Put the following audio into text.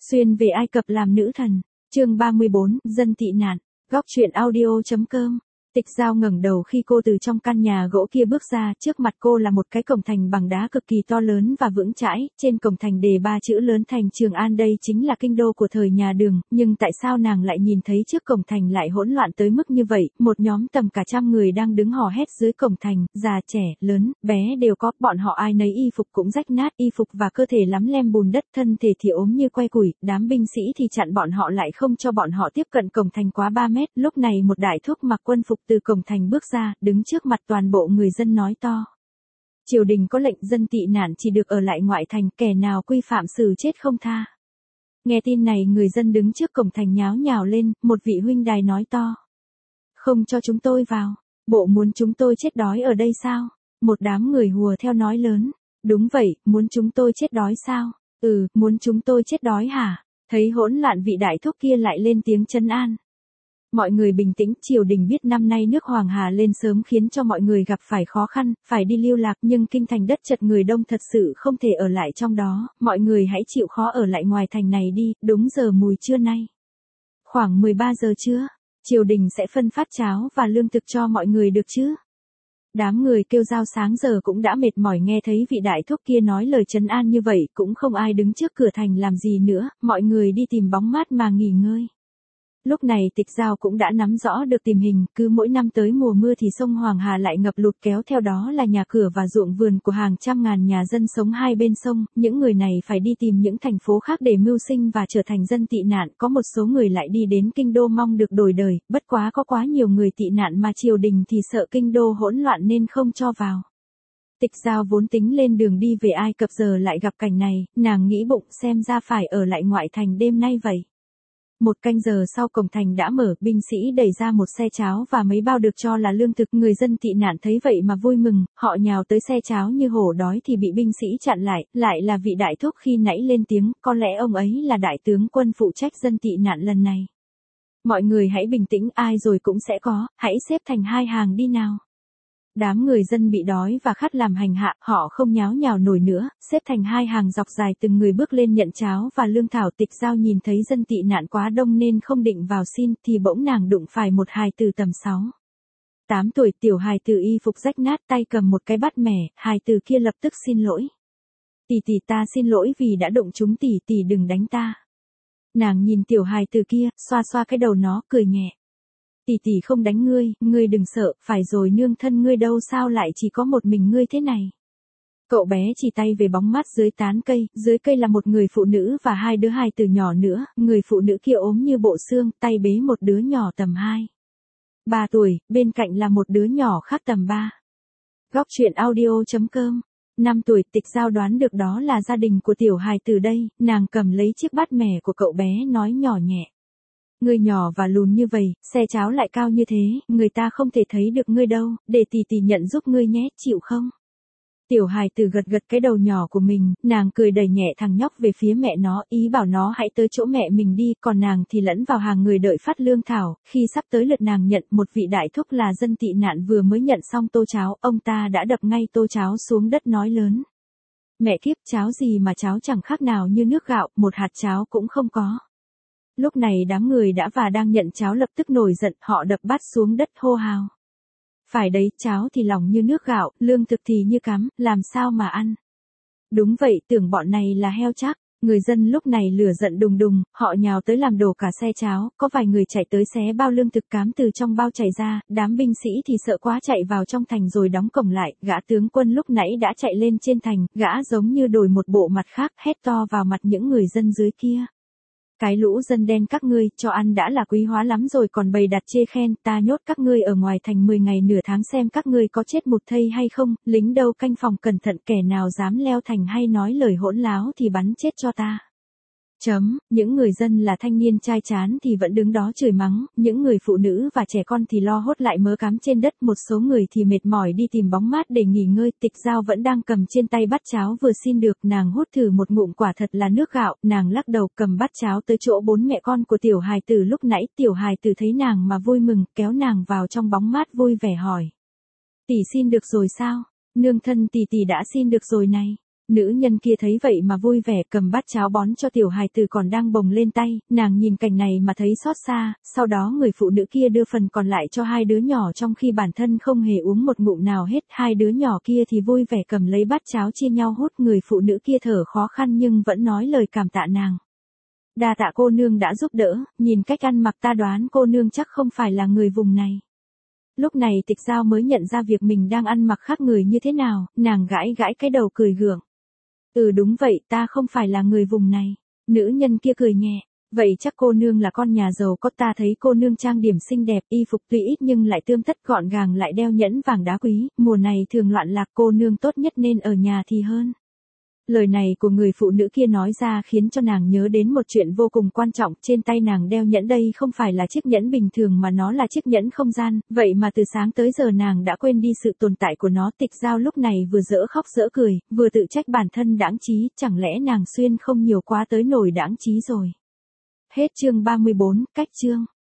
Xuyên về Ai Cập làm nữ thần, chương 34, dân tị nạn, góc truyện audio.com. Tịch Giao ngẩng đầu khi cô từ trong căn nhà gỗ kia bước ra, trước mặt cô là một cái cổng thành bằng đá cực kỳ to lớn và vững chãi, trên cổng thành đề 3 chữ lớn Thành Trường An, đây chính là kinh đô của thời nhà Đường, nhưng tại sao nàng lại nhìn thấy trước cổng thành lại hỗn loạn tới mức như vậy, một nhóm tầm cả trăm người đang đứng hò hét dưới cổng thành, già trẻ, lớn, bé đều có, bọn họ ai nấy y phục cũng rách nát, y phục và cơ thể lắm lem bùn đất, thân thể thì ốm như que củi, đám binh sĩ thì chặn bọn họ lại không cho bọn họ tiếp cận cổng thành quá 3 mét, lúc này một đại thúc mặc quân phục từ cổng thành bước ra, đứng trước mặt toàn bộ người dân nói to. Triều đình có lệnh dân tị nạn chỉ được ở lại ngoại thành, kẻ nào quy phạm xử chết không tha. Nghe tin này người dân đứng trước cổng thành nháo nhào lên, một vị huynh đài nói to. Không cho chúng tôi vào, bộ muốn chúng tôi chết đói ở đây sao? Một đám người hùa theo nói lớn. Đúng vậy, muốn chúng tôi chết đói sao? Ừ, muốn chúng tôi chết đói hả? Thấy hỗn loạn vị đại thúc kia lại lên tiếng trấn an. Mọi người bình tĩnh, triều đình biết năm nay nước Hoàng Hà lên sớm khiến cho mọi người gặp phải khó khăn, phải đi lưu lạc, nhưng kinh thành đất chật người đông thật sự không thể ở lại trong đó, mọi người hãy chịu khó ở lại ngoài thành này đi, đúng giờ mùi trưa nay. Khoảng 13 giờ trưa, triều đình sẽ phân phát cháo và lương thực cho mọi người được chứ? Đám người kêu rao sáng giờ cũng đã mệt mỏi, nghe thấy vị đại thúc kia nói lời trấn an như vậy, cũng không ai đứng trước cửa thành làm gì nữa, mọi người đi tìm bóng mát mà nghỉ ngơi. Lúc này Tịch Giao cũng đã nắm rõ được tình hình, cứ mỗi năm tới mùa mưa thì sông Hoàng Hà lại ngập lụt, kéo theo đó là nhà cửa và ruộng vườn của hàng trăm ngàn nhà dân sống hai bên sông, những người này phải đi tìm những thành phố khác để mưu sinh và trở thành dân tị nạn, có một số người lại đi đến kinh đô mong được đổi đời, bất quá có quá nhiều người tị nạn mà triều đình thì sợ kinh đô hỗn loạn nên không cho vào. Tịch Giao vốn tính lên đường đi về Ai Cập giờ lại gặp cảnh này, nàng nghĩ bụng xem ra phải ở lại ngoại thành đêm nay vậy. Một canh giờ sau cổng thành đã mở, binh sĩ đẩy ra một xe cháo và mấy bao được cho là lương thực, người dân tị nạn thấy vậy mà vui mừng, họ nhào tới xe cháo như hổ đói thì bị binh sĩ chặn lại là vị đại thúc khi nãy lên tiếng, có lẽ ông ấy là đại tướng quân phụ trách dân tị nạn lần này. Mọi người hãy bình tĩnh, ai rồi cũng sẽ có, hãy xếp thành hai hàng đi nào. Đám người dân bị đói và khát làm hành hạ, họ không nháo nhào nổi nữa, xếp thành hai hàng dọc dài từng người bước lên nhận cháo và lương thảo. Tịch Giao nhìn thấy dân tị nạn quá đông nên không định vào xin, thì bỗng nàng đụng phải một hài tử tầm 8 tuổi, tiểu hài tử y phục rách nát, tay cầm một cái bát mẻ, hài tử kia lập tức xin lỗi. Tỷ ta xin lỗi vì đã đụng chúng tỷ đừng đánh ta. Nàng nhìn tiểu hài tử kia, xoa xoa cái đầu nó, cười nhẹ. Tỷ không đánh ngươi đừng sợ, phải rồi nương thân ngươi đâu sao lại chỉ có một mình ngươi thế này. Cậu bé chỉ tay về bóng mát dưới tán cây, dưới cây là một người phụ nữ và hai đứa hài tử nhỏ nữa, người phụ nữ kia ốm như bộ xương, tay bế một đứa nhỏ tầm 3 tuổi, bên cạnh là một đứa nhỏ khác tầm 3. Góc truyện audio.com. 5 tuổi, Tịch Giao đoán được đó là gia đình của tiểu hài tử đây, nàng cầm lấy chiếc bát mẻ của cậu bé nói nhỏ nhẹ. Ngươi nhỏ và lùn như vậy, xe cháo lại cao như thế, người ta không thể thấy được ngươi đâu, để tỷ nhận giúp ngươi nhé, chịu không? Tiểu hài tử gật cái đầu nhỏ của mình, nàng cười đẩy nhẹ thằng nhóc về phía mẹ nó, ý bảo nó hãy tới chỗ mẹ mình đi, còn nàng thì lẫn vào hàng người đợi phát lương thảo. Khi sắp tới lượt nàng nhận, một vị đại thúc là dân tị nạn vừa mới nhận xong tô cháo, ông ta đã đập ngay tô cháo xuống đất nói lớn. Mẹ kiếp, cháo gì mà cháo chẳng khác nào như nước gạo, một hạt cháo cũng không có. Lúc này đám người đã và đang nhận cháo lập tức nổi giận, họ đập bát xuống đất hô hào. Phải đấy, cháo thì lỏng như nước gạo, lương thực thì như cắm, làm sao mà ăn? Đúng vậy, tưởng bọn này là heo chắc. Người dân lúc này lửa giận đùng đùng, họ nhào tới làm đổ cả xe cháo, có vài người chạy tới xé bao lương thực cám từ trong bao chảy ra, đám binh sĩ thì sợ quá chạy vào trong thành rồi đóng cổng lại, gã tướng quân lúc nãy đã chạy lên trên thành, gã giống như đổi một bộ mặt khác, hét to vào mặt những người dân dưới kia. Cái lũ dân đen các ngươi, cho ăn đã là quý hóa lắm rồi còn bày đặt chê khen, ta nhốt các ngươi ở ngoài thành 10 ngày nửa tháng xem các ngươi có chết một thây hay không, lính đâu canh phòng cẩn thận, kẻ nào dám leo thành hay nói lời hỗn láo thì bắn chết cho ta. Những người dân là thanh niên trai trán thì vẫn đứng đó chửi mắng, những người phụ nữ và trẻ con thì lo hốt lại mớ cám trên đất, một số người thì mệt mỏi đi tìm bóng mát để nghỉ ngơi. Tịch Giao vẫn đang cầm trên tay bát cháo vừa xin được, nàng hút thử một ngụm quả thật là nước gạo, nàng lắc đầu cầm bát cháo tới chỗ bốn mẹ con của tiểu hài tử lúc nãy, tiểu hài tử thấy nàng mà vui mừng, kéo nàng vào trong bóng mát vui vẻ hỏi. Tỷ xin được rồi sao? Nương thân tỷ đã xin được rồi này. Nữ nhân kia thấy vậy mà vui vẻ cầm bát cháo bón cho tiểu hài tử còn đang bồng lên tay, nàng nhìn cảnh này mà thấy xót xa, sau đó người phụ nữ kia đưa phần còn lại cho hai đứa nhỏ trong khi bản thân không hề uống một ngụm nào hết, hai đứa nhỏ kia thì vui vẻ cầm lấy bát cháo chia nhau hút, người phụ nữ kia thở khó khăn nhưng vẫn nói lời cảm tạ nàng. Đa tạ cô nương đã giúp đỡ, nhìn cách ăn mặc ta đoán cô nương chắc không phải là người vùng này. Lúc này Tịch Giao mới nhận ra việc mình đang ăn mặc khác người như thế nào, nàng gãi gãi cái đầu cười gượng. Đúng vậy, ta không phải là người vùng này. Nữ nhân kia cười nhẹ. Vậy chắc cô nương là con nhà giàu có, ta thấy cô nương trang điểm xinh đẹp, y phục tuy ít nhưng lại tươm tất gọn gàng, lại đeo nhẫn vàng đá quý, mùa này thường loạn lạc, cô nương tốt nhất nên ở nhà thì hơn. Lời này của người phụ nữ kia nói ra khiến cho nàng nhớ đến một chuyện vô cùng quan trọng, trên tay nàng đeo nhẫn đây không phải là chiếc nhẫn bình thường mà nó là chiếc nhẫn không gian, vậy mà từ sáng tới giờ nàng đã quên đi sự tồn tại của nó. Tịch Giao lúc này vừa dở khóc dở cười, vừa tự trách bản thân đãng trí, chẳng lẽ nàng xuyên không nhiều quá tới nổi đãng trí rồi. Hết chương 34, cách chương.